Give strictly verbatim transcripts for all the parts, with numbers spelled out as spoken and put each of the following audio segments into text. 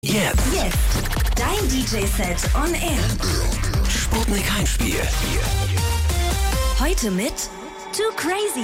Jetzt. Jetzt. Dein D J-Set on Air. Sputnik Heimspiel. Heute mit Too Crazy.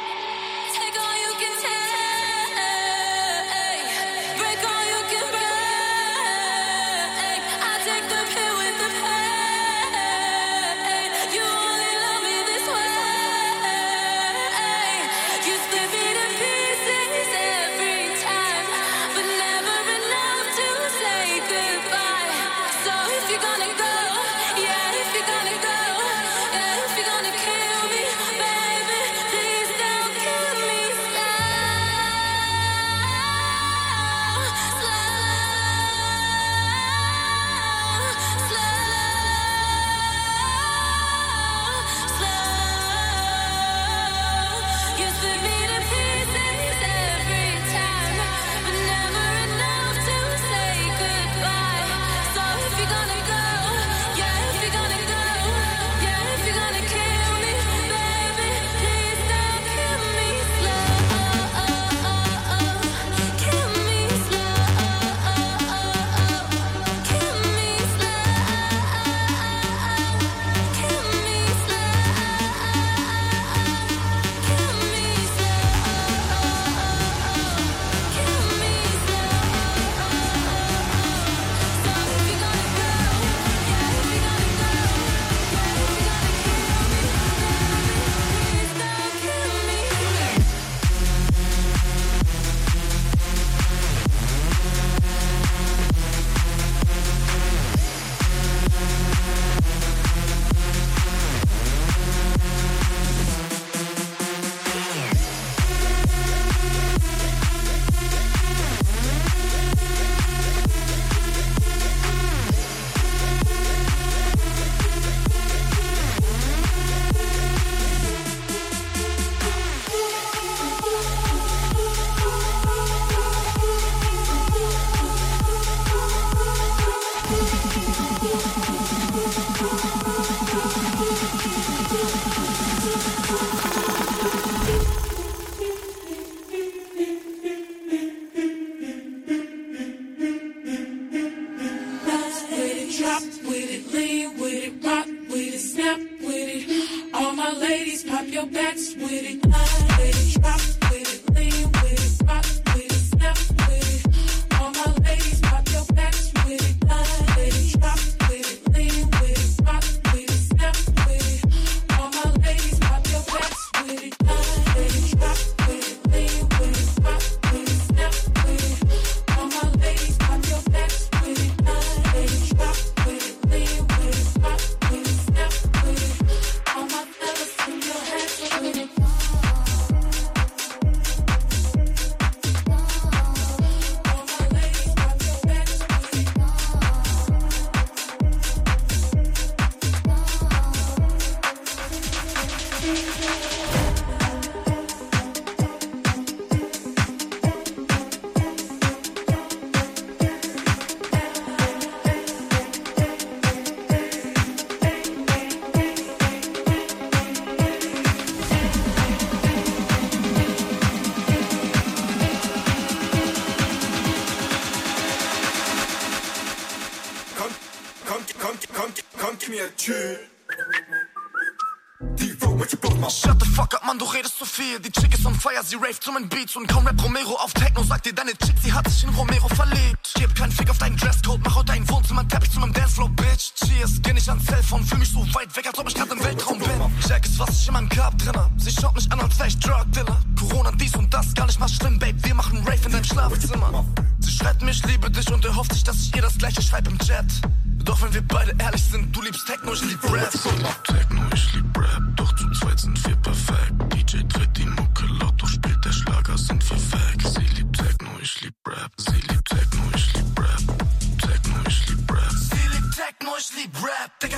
Sie raved zu meinen Beats und kaum Rap Romero auf Techno. Sagt dir deine Chick, sie hat sich in Romero verliebt. Gib keinen Fick auf deinen Dresscode, mach heute dein Wohnzimmer Teppich zu meinem Dancefloor, Bitch. Cheers, geh nicht ans Cellphone, fühl mich so weit weg, als ob ich grad im Weltraum bin. Jack ist, was ich in meinem Cup drinne. Sie schaut mich an, als wär ich Drug-Dealer. Corona, dies und das, gar nicht mal schlimm, Babe. Wir machen Rave in deinem Schlafzimmer. Sie schreibt mir, ich liebe dich und erhofft sich, dass ich ihr das gleiche schreibe im Chat. Doch wenn wir beide ehrlich sind, du liebst Techno, ich lieb Rap. Ich lieb Techno, ich lieb Rap, doch zu zweit sind wir perfekt. D J dreht die Mucke laut, doch spielt der Schlager, sind wir weg. Sie liebt Techno, ich lieb Rap. Sie liebt Techno, ich lieb Rap. Techno, ich lieb Rap. Sie liebt Techno, ich lieb Rap, Digga.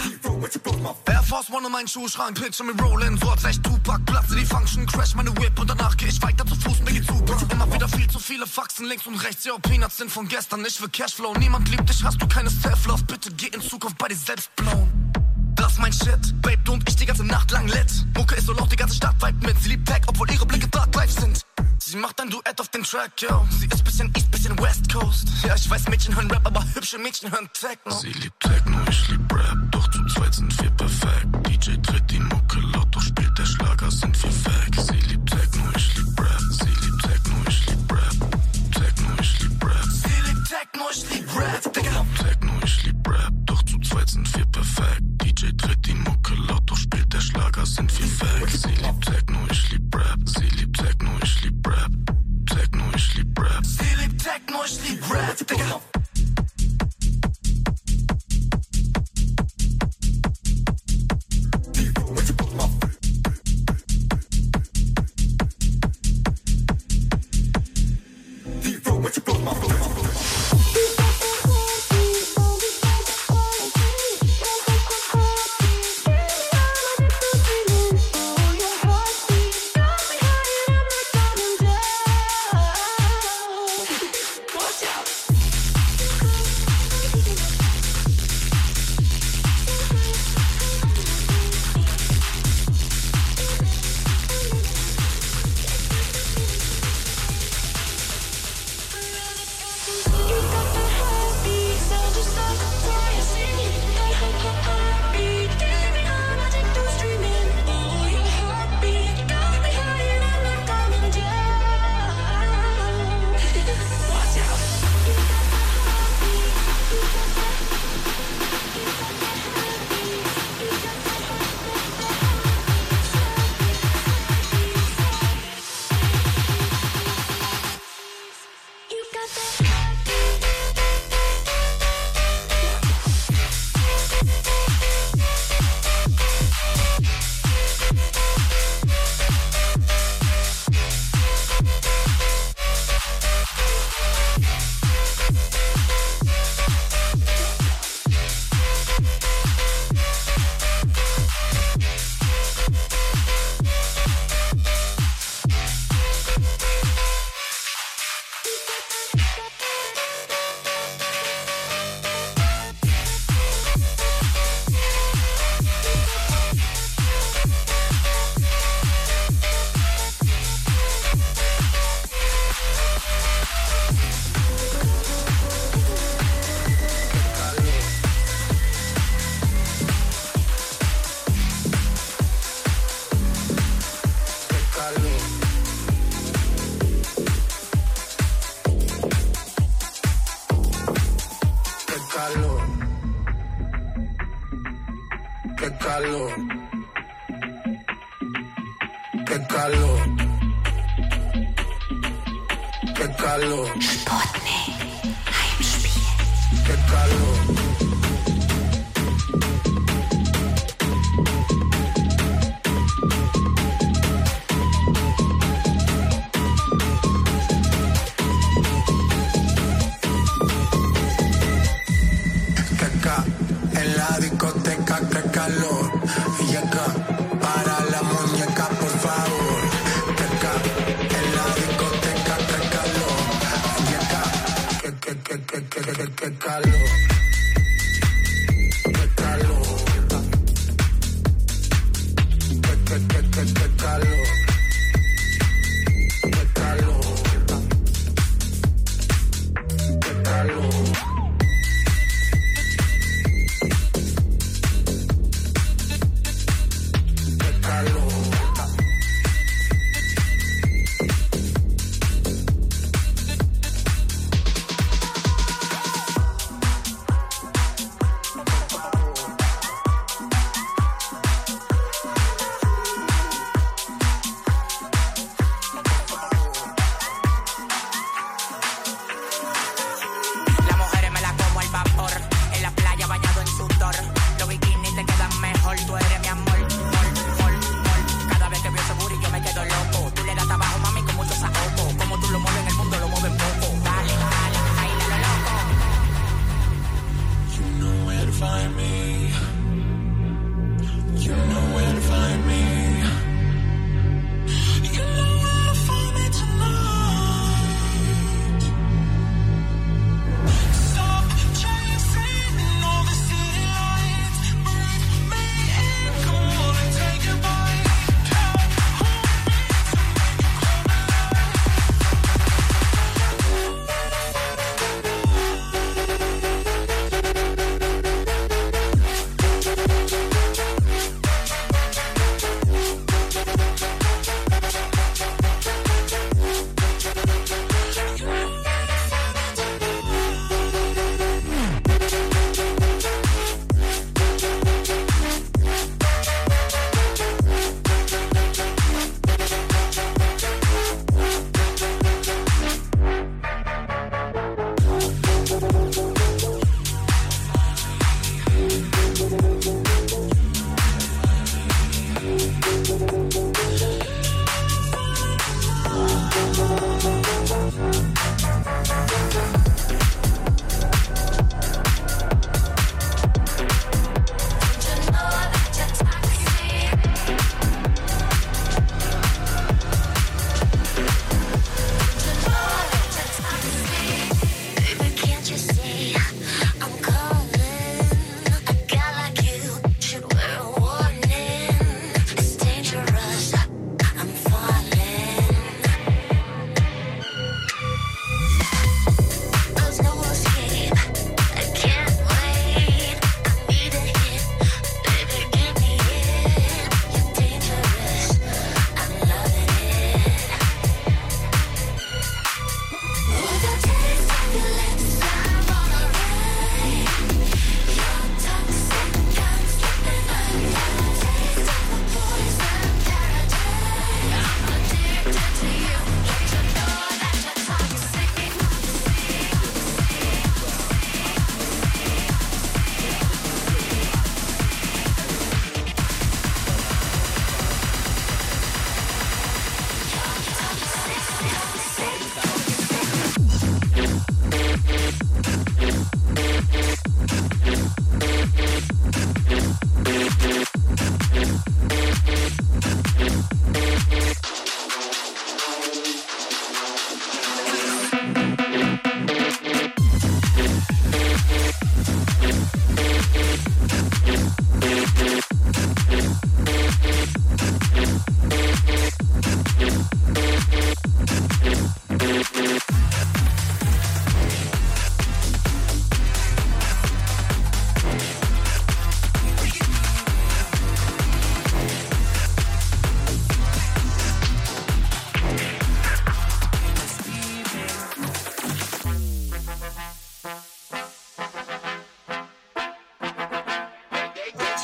Air Force One in meinen Schuhschrank, Picture me rollin'. So als echt Tupac, platze die Function, crash meine Whip und danach geh ich weiter zu Fuß, mir geht's super. Immer wieder viel zu viele Faxen links und rechts, yo, Peanuts sind von gestern. Ich will Cashflow, niemand liebt dich, hast du keine Self-Love, bitte geh in Zukunft bei dir selbst blown. Das ist mein Shit, Babe, du und ich die ganze Nacht lang lit. Mucke ist so laut, die ganze Stadt vibet mit. Sie liebt Tech, obwohl ihre Blicke dark life sind. Sie sie macht ein Duett auf den Track, yo. Sie ist bisschen East, bisschen West Coast. Ja, ich weiß, Mädchen hören Rap, aber hübsche Mädchen hören Techno. Sie liebt Techno, ich lieb Rap, doch zu zweit sind wir perfekt. D J dreht die Mucke laut, doch spielt der Schlager, sind wir weg. Sie liebt Techno, ich lieb Rap, sie liebt Techno, ich lieb Rap. Techno, ich lieb Rap. Sie liebt Techno, ich lieb Rap, Digga. Techno, ich lieb Rap, doch zu zweit sind wir perfekt. D J dreht die Mucke laut, doch spielt der Schlager, sind wir weg. Sie liebt Techno, ich lieb Rap, sie liebt Techno, ich lieb Rap. Techno, ich lieb Rap. Sie liebt Techno, ich lieb Rap, Digga.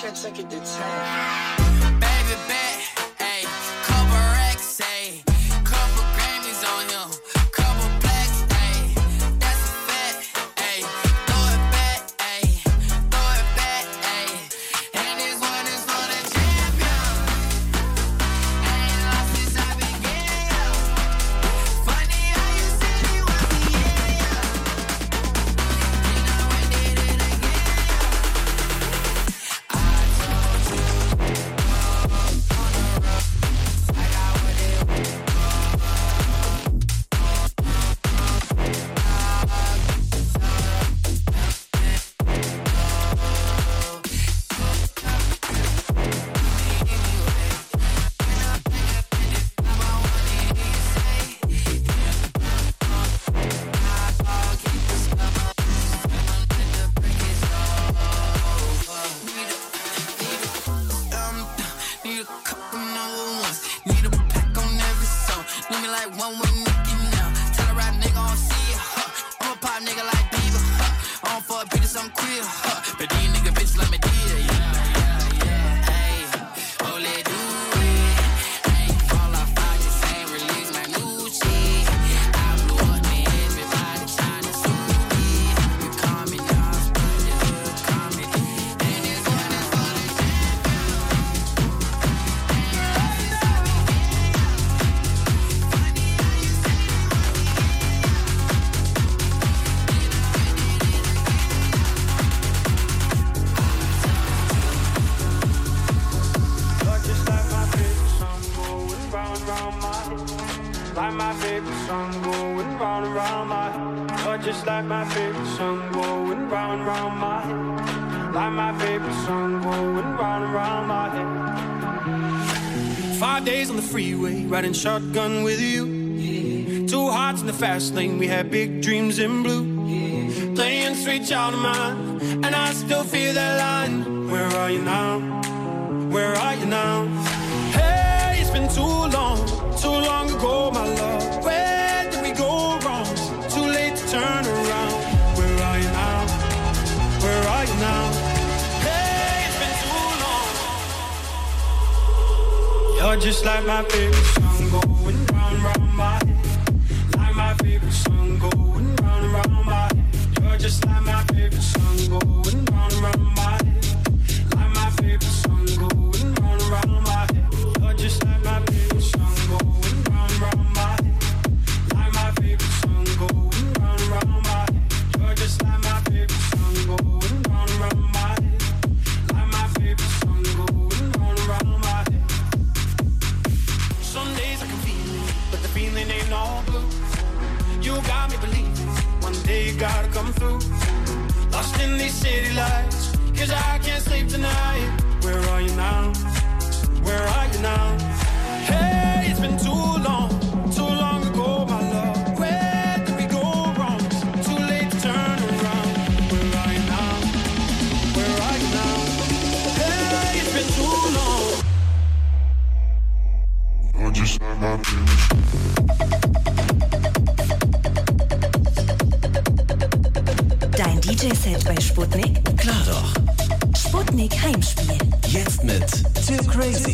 can't take it to ten. Baby, bet, ayy, couple racks, ayy, couple Grammys on him, couple plaques, ayy, that's a fact, ayy, throw it back, ayy, throw it back, ayy, and this one is for the champion. Ain't lost since I began, yo. Funny how you said you want me, yeah, yo. You know we did it again, yo. I told you, I got what it was. Um, need a couple number ones. Need a pack on every song. Need me like one with Nicki now. Tell a rap nigga I don't see it, huh? I'm a pop nigga like Bieber, huh? On for a beat or something queer, huh? But these nigga bitches like me, yeah, yeah, yeah. Hey, oh, let do it. Ain't fall off, I just ain't release my new shit. I blew up, man, everybody trying to sue me. You call me now, split the hood comedy. And this one is for the You're just like my favorite song going round and round my head. Like my favorite song going round and round my head. You're just like my favorite song going round and round my head. Like my favorite song going round and round my head. Five days on the freeway, riding shotgun with you. Two hearts in the fast lane, we had big dreams in blue. Playing sweet child of mine, and I still feel that line. Where are you now? Where are you now? Hey, it's been too long, too long ago, my love. Where did we go wrong? Too late to turn around. Where are you now? Where are you now? Hey, it's been too long. You're just like my favorite song going round and round my head. Like my favorite song going round and round my head. You're just like my favorite song going round and round my head. Like my favorite song going round and round my head. You're just like my favorite song going round and round my head. Like my favorite song going round and round my head. You're just like my favorite song going round and round my head. Like my favorite song going round and round my head. Some days I can feel it, but the feeling ain't all blue. You got me believing one day you gotta come through. Lost in these city lights, cause I can't sleep tonight. Where are you now? Where are you now? Hey, it's been too long, too long ago, my love. Where did we go wrong? Too late to turn around. Where are you now? Where are you now? Hey, it's been too long. You're just like my favorite. Dein D J-Set bei Sputnik? Klar doch. Sputnik Heimspiel. Jetzt mit Too Crazy.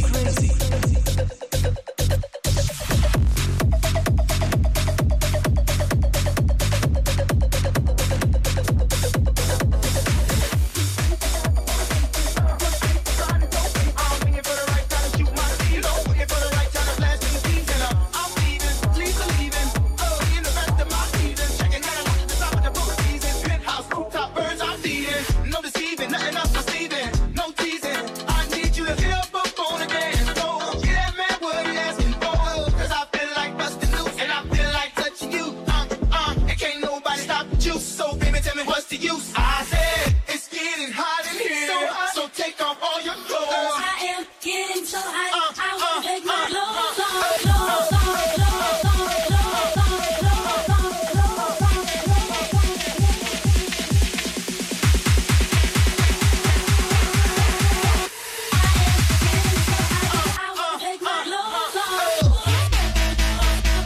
No deceiving, nothing else deceiving, no teasing. I need you to feel up on the dance floor. Get that man what he asking for. Cause I feel like busting loose and I feel like touching you. Uh, uh, and can't nobody stop the juice. So baby, tell me what's the use? I said it's getting hot in here, so, hot. So take off all your clothes. I am getting so hot. Uh, I wanna uh, take my uh, clothes uh, off, uh, clothes off, clothes off, clothes off, clothes off, clothes off.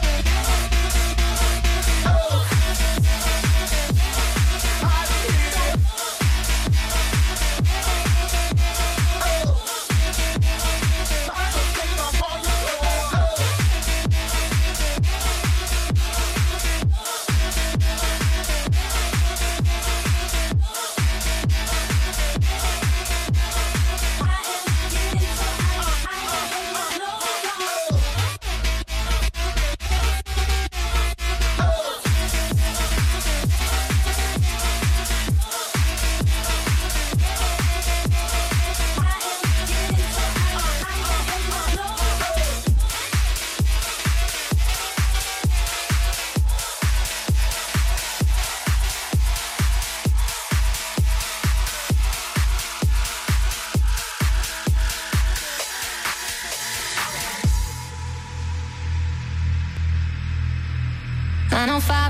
Hot in here.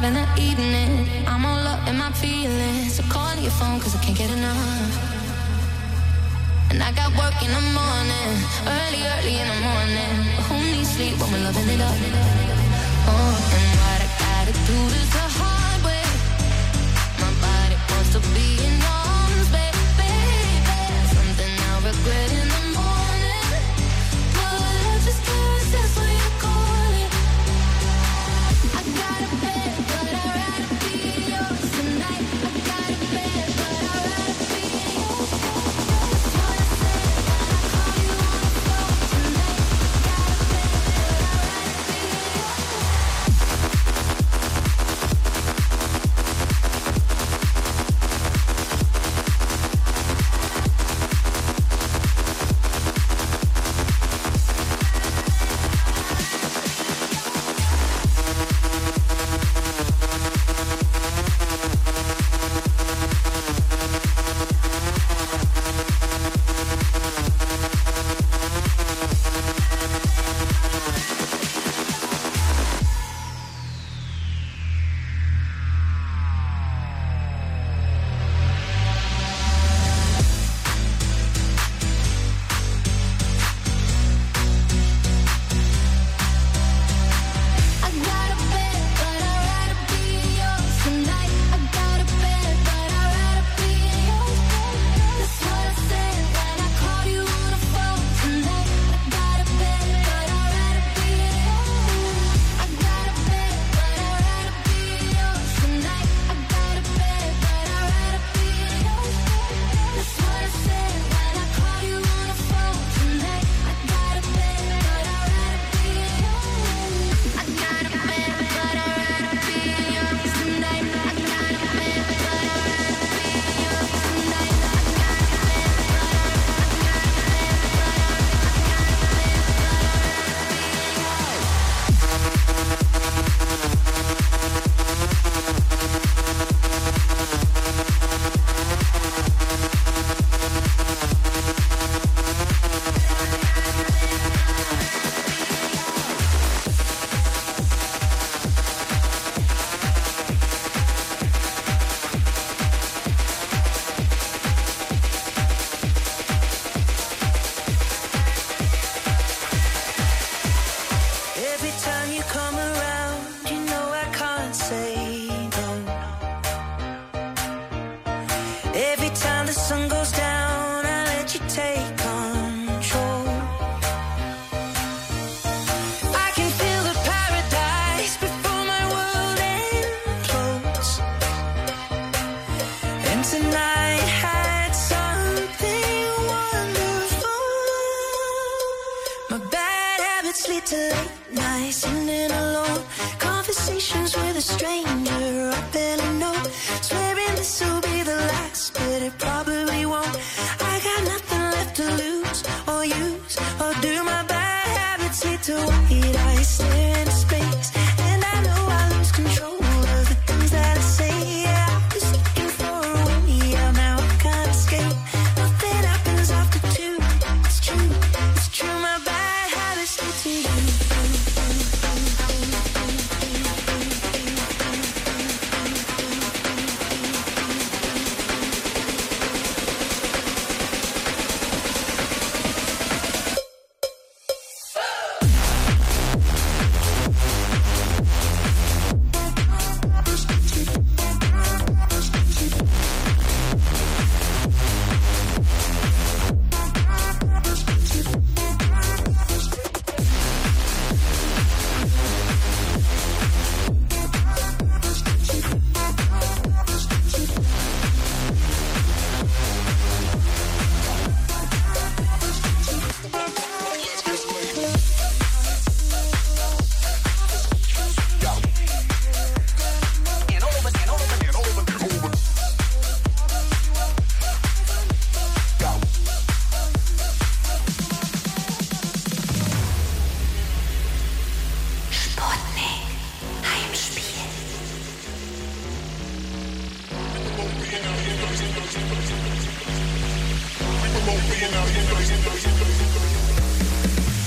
five in the evening. I'm all up in my feelings. So call your phone cause I can't get enough. And I got work in the morning, early, early in the morning. But who needs sleep when we're loving it up? Oh, and what I gotta do is the hard way. My body wants to be in arms, baby, baby. Something I'll regret in the morning. But I just can't, that's what you call it. I got a bed, but I'd rather be yours tonight. I got a bed, but I'd rather be yours. That's what I said when I call you on the phone tonight. I got a bed, but I'd rather be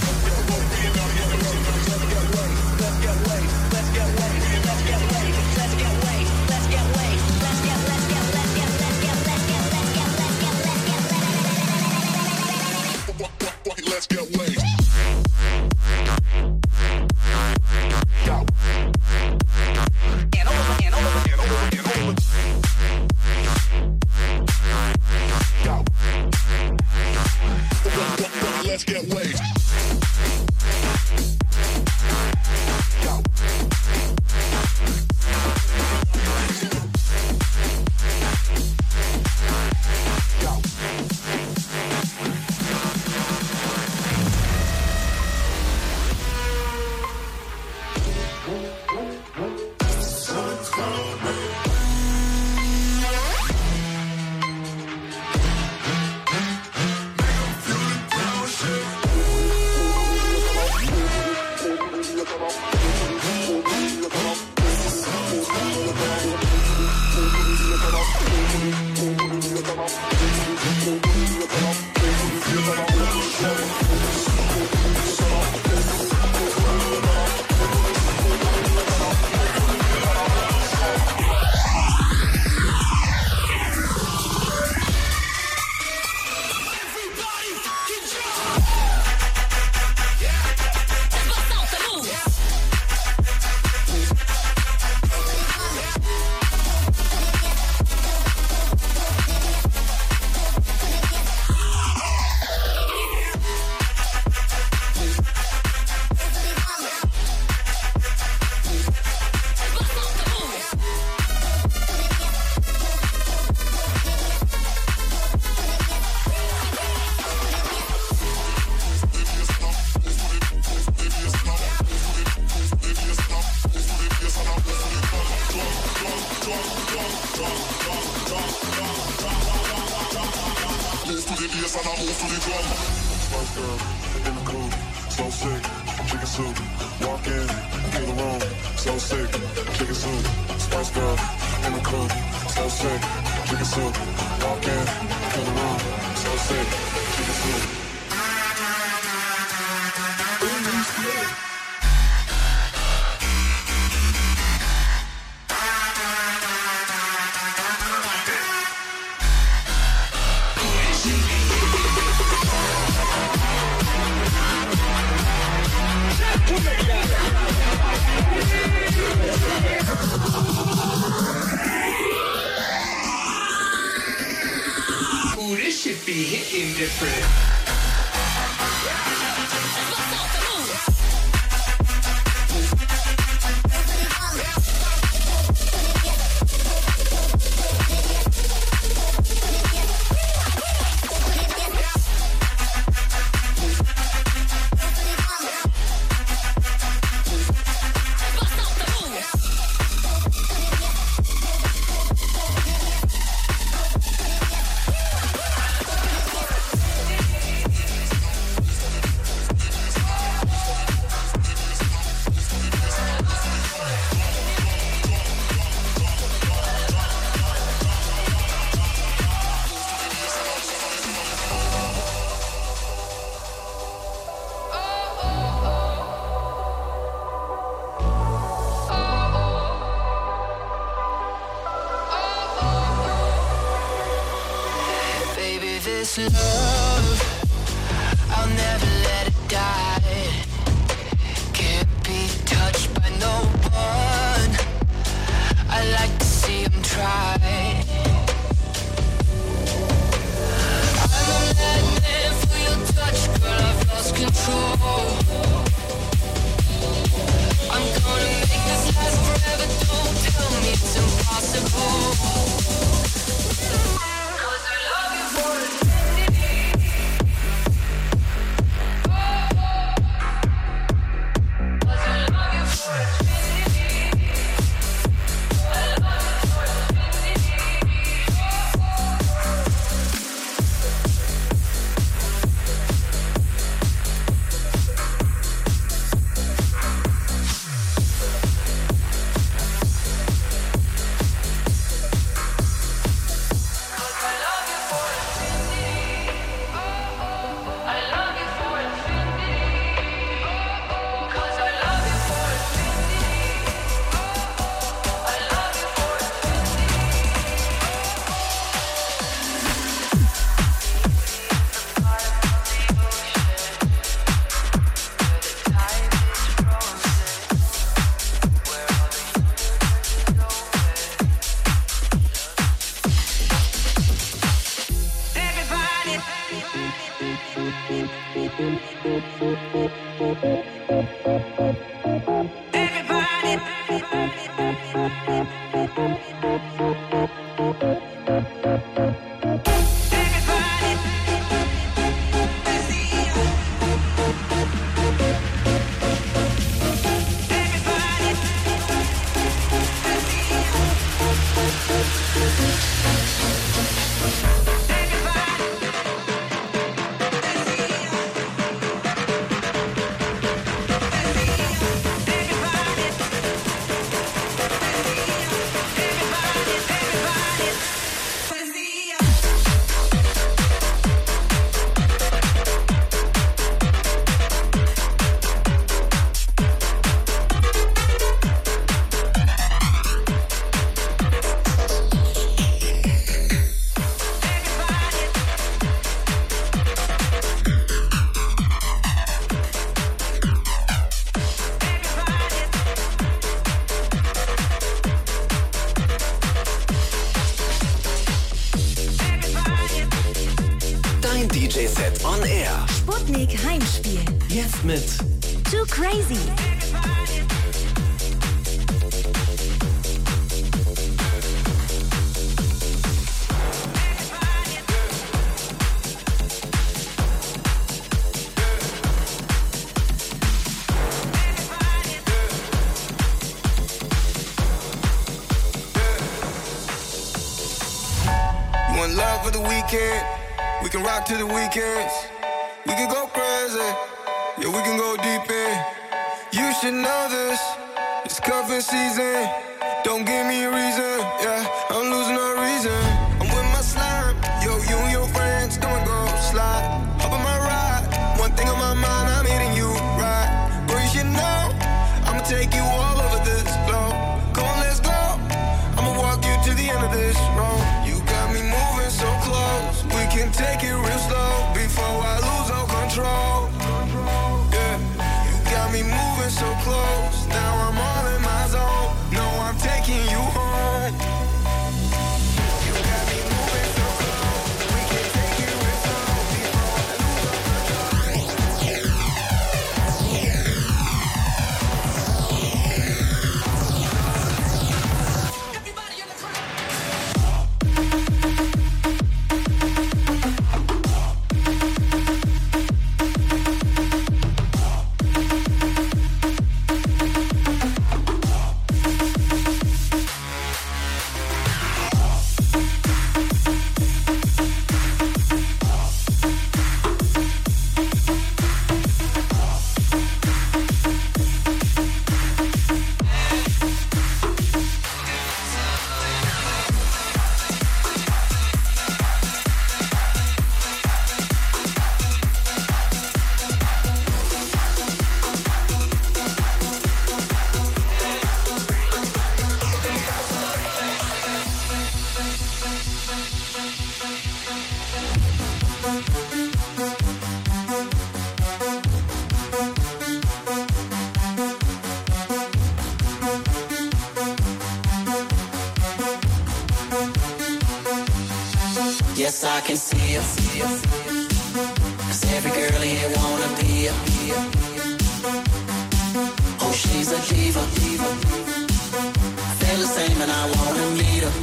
Let's get the bass and I move to the drum. Spice girl in the coupe, so sick, chicken soup. Walk in, get a room, so sick, chicken soup. Spice girl in the coupe, so sick, chicken soup. Walk in, get a room, so sick, chicken soup. Ooh, this shit be hitting different. This love, I'll never let it die. Can't be touched by no one. I like to see him try. I'm a madman for your touch, girl, I've lost control. I'm gonna make this last forever, don't tell me it's impossible. D J-Set on Air. Sputnik Heimspiel. Jetzt mit Too Crazy. You in love for the weekend? We can rock to the weekends. We can go crazy. Yeah, we can go deep in. You should know this. It's cuffing season. Don't give me a reason. Yeah, I'm losing no reason. I'm with my slime. Yo, you and your friends, come and go slide. Hop on my ride. One thing on my mind, I'm hitting you right. Girl, you should know. I'ma take you all over this globe. Come on, let's go. I'ma walk you to the end of this road. You got me moving so close. We can take it real slow before I lose all control. Yeah, you got me moving so close. Now I'm all in my zone. No, I'm taking you home. You got me moving so close. We can take it real slow before I lose all control. Everybody in the crowd. Yes, I can see her. Cause every girl here wanna be a. Oh, she's a diva. Feel the same and I wanna meet her.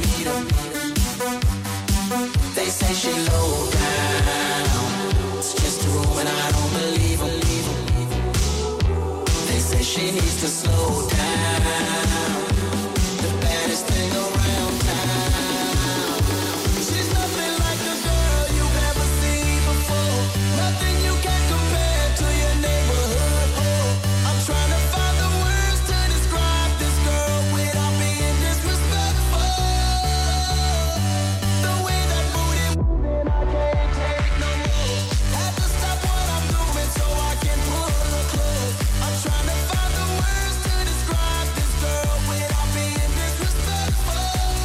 They say she low down. It's just a room and I don't believe her. They say she needs to slow down. The baddest thing around town. She's nothing like the girl you've ever seen before. Nothing you can compare to your neighborhood. I'm trying to find the words to describe this girl without being disrespectful. The way that booty moving, I can't take no more. Had to stop what I'm doing so I can pull her close. I'm trying to find the words to describe this girl without being disrespectful.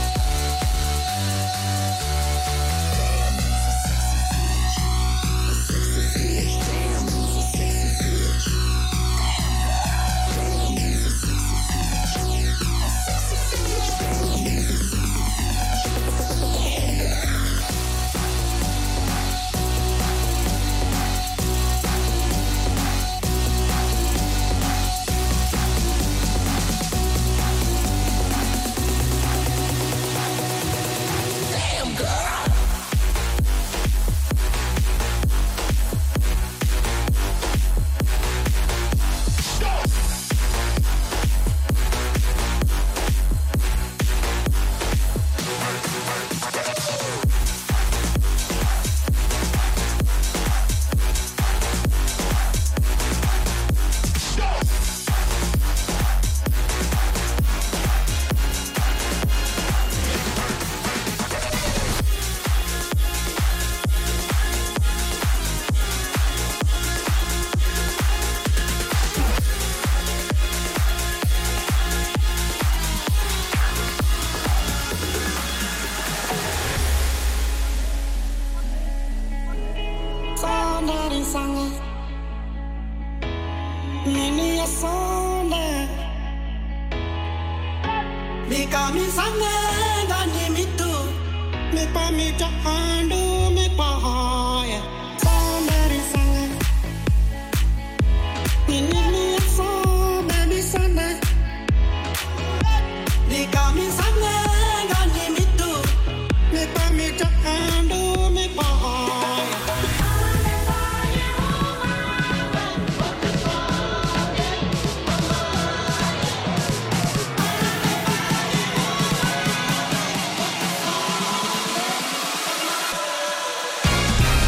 Damn girl. Sondari sange Nini ya sonde Mika mi sange Gani mitu Mi pa mi ja andu Mi pa hoya Sondari sange Nini ya sonde Baby sange Mika mi sange Gani mitu Mi pa mi ja andu Mi pa hoya Damn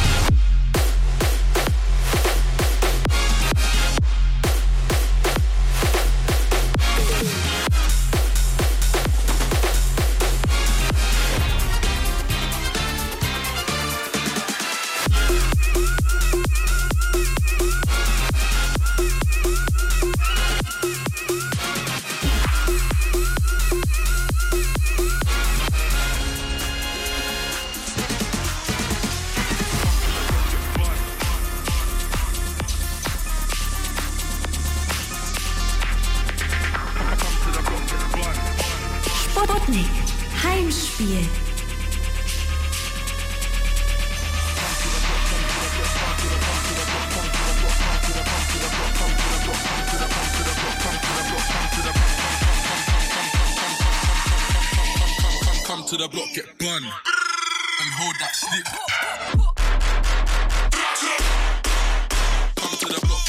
to the block, get bun. And hold that stick. Come to the block.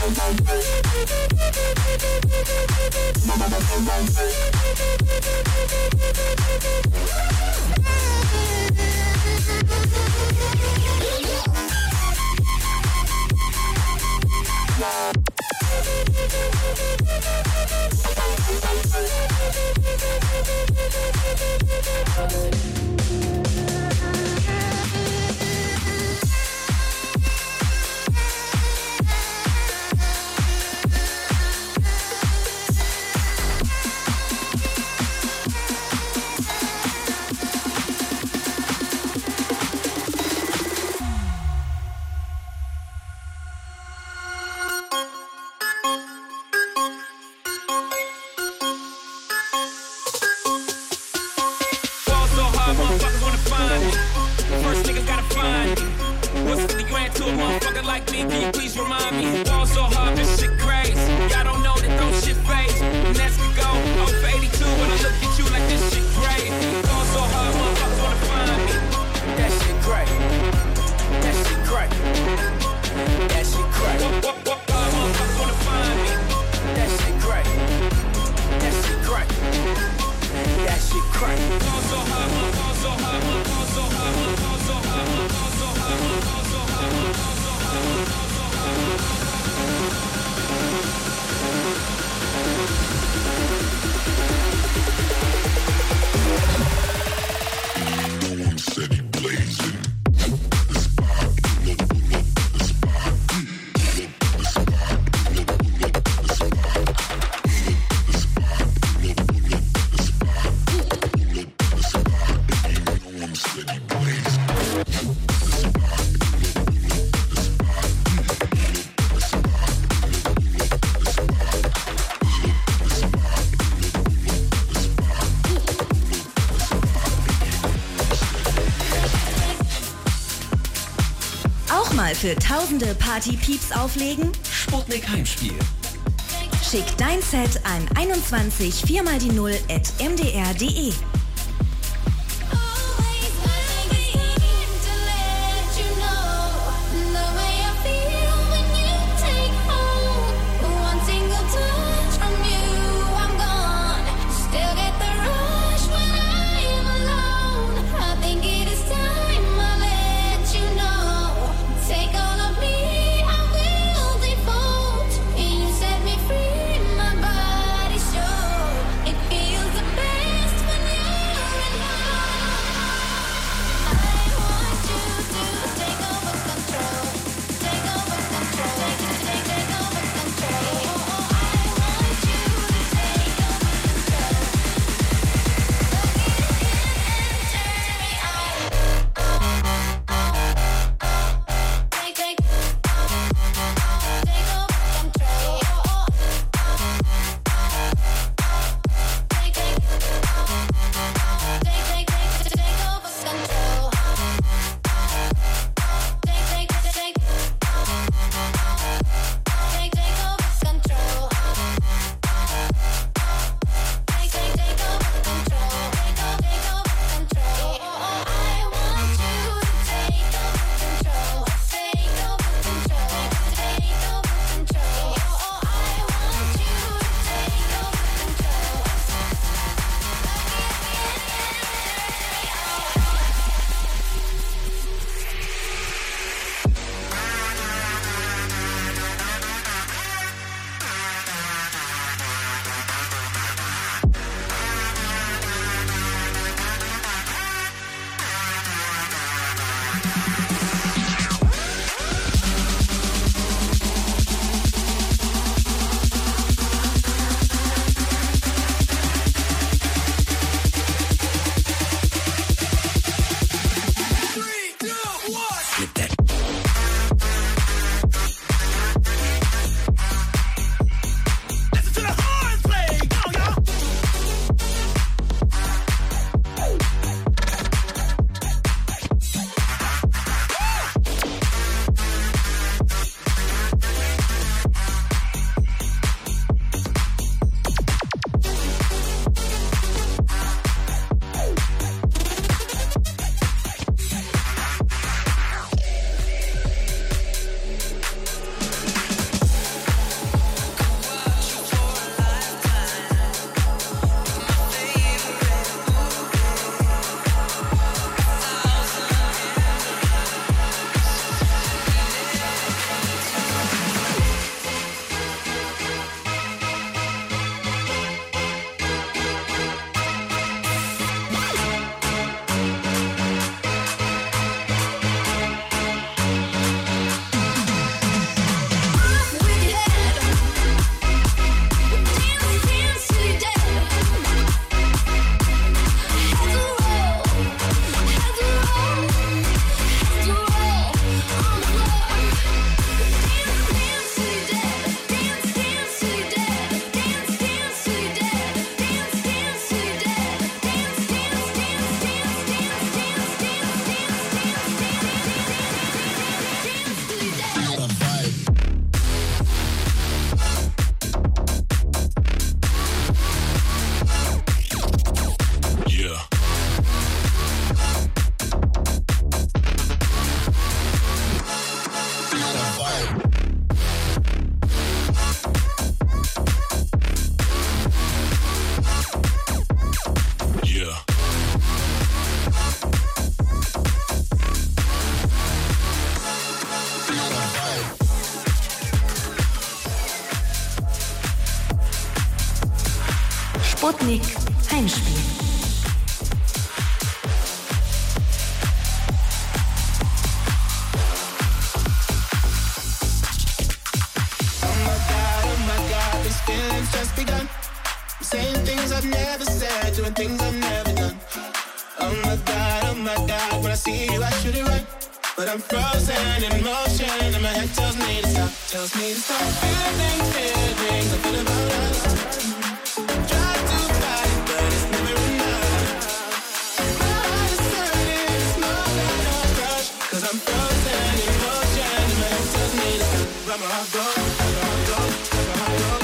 Für tausende Party-Peeps auflegen? Sputnik Heimspiel. Schick dein Set an einundzwanzig vier mal die null at m d r punkt d e. It feels the best when you Sputnik Heimspiel. Feelings just begun. I'm saying things I've never said, doing things I've never done. Oh my God, oh my God, when I see you I should it right, but I'm frozen in motion and my head tells me to stop, tells me to stop. Feeling, feelings I feel about us. Try to fight it, but it's never enough. My heart is hurting, it's more than a crush, 'cause I'm frozen in motion and my head tells me to stop. Let my heart go, let my heart go, let my heart go.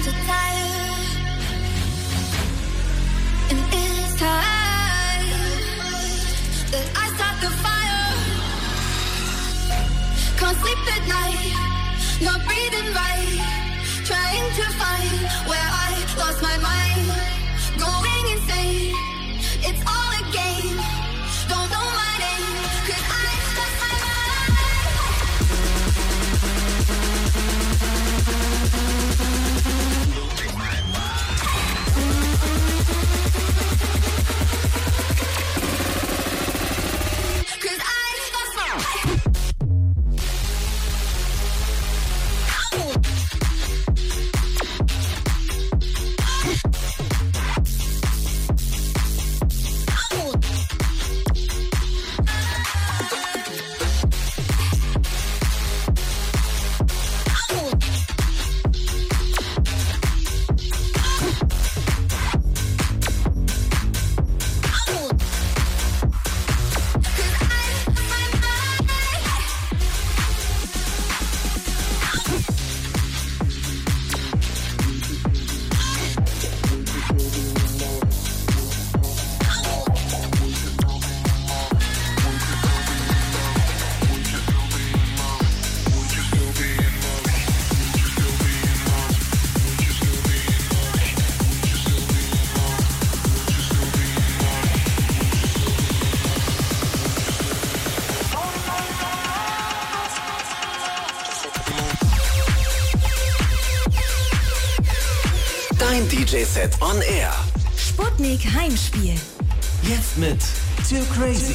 so tired, and it's time that I start the fire. Can't sleep at night, not breathing right, trying to find where I lost my mind, going insane. It's all a game, don't know my name, 'cause I lost my Dein D J-Set on Air. Sputnik Heimspiel. Jetzt mit Too Crazy.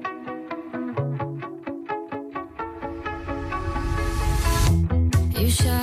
You shut